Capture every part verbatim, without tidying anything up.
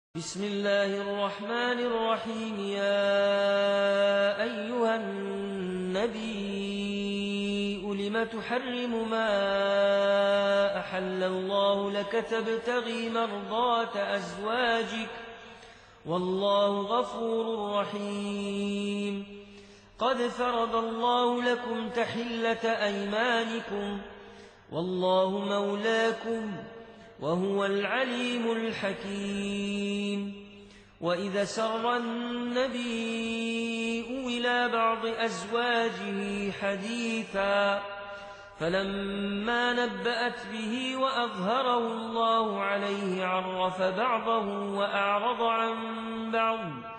بسم الله الرحمن الرحيم. يا أيها النبي لم تحرم ما أحل الله لك تبتغي مرضات أزواجك والله غفور رحيم. قد فرض الله لكم تحلة أيمانكم والله مولاكم وهو العليم الحكيم. وإذا سر النبي إلى بعض أزواجه حديثا فلما نبأت به وأظهره الله عليه عرف بعضه وأعرض عن بعض،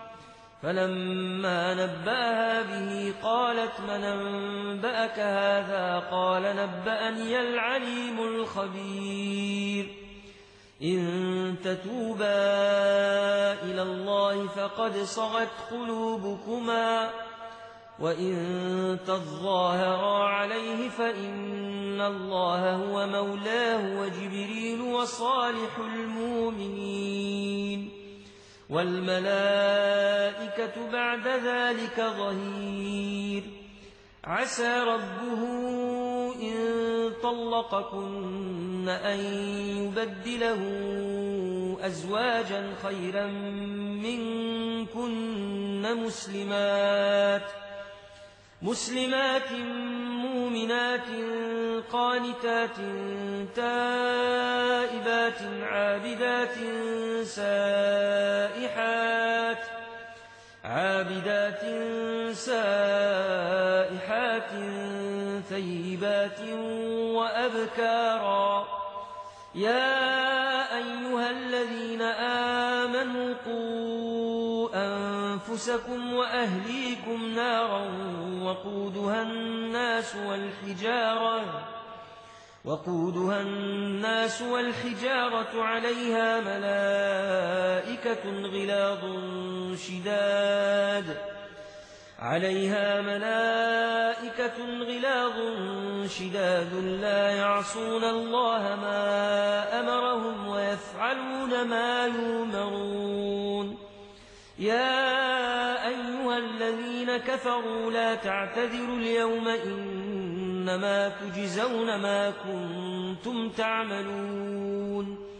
فلما نبأها به قالت من أنبأك هذا؟ قال نبأني العليم الخبير. إن تتوبا إلى الله فقد صغت قلوبكما وإن تظاهرا عليه فإن الله هو مولاه وجبريل وصالح المؤمنين والملائكة بعد ذلك ظهير. عسى ربه إن طلقكن أن يبدله أزواجا خيرا منكن مسلمات مسلمات مؤمنات قانتات تائبات عابدات سائحات عابدات سائحات ثيبات وأبكارا. يا أيها الذين آمنوا قوا أنفسكم وأهليكم نارا وقودها الناس والحجارة وقودها الناس والحجارة عليها ملائكة غلاظ شداد عليها ملائكة غلاظ شداد لا يعصون الله ما أمرهم ويفعلون ما يؤمرون. يا أيها الذين كفروا لا تعتذروا اليوم إنما تجزون ما كنتم تعملون.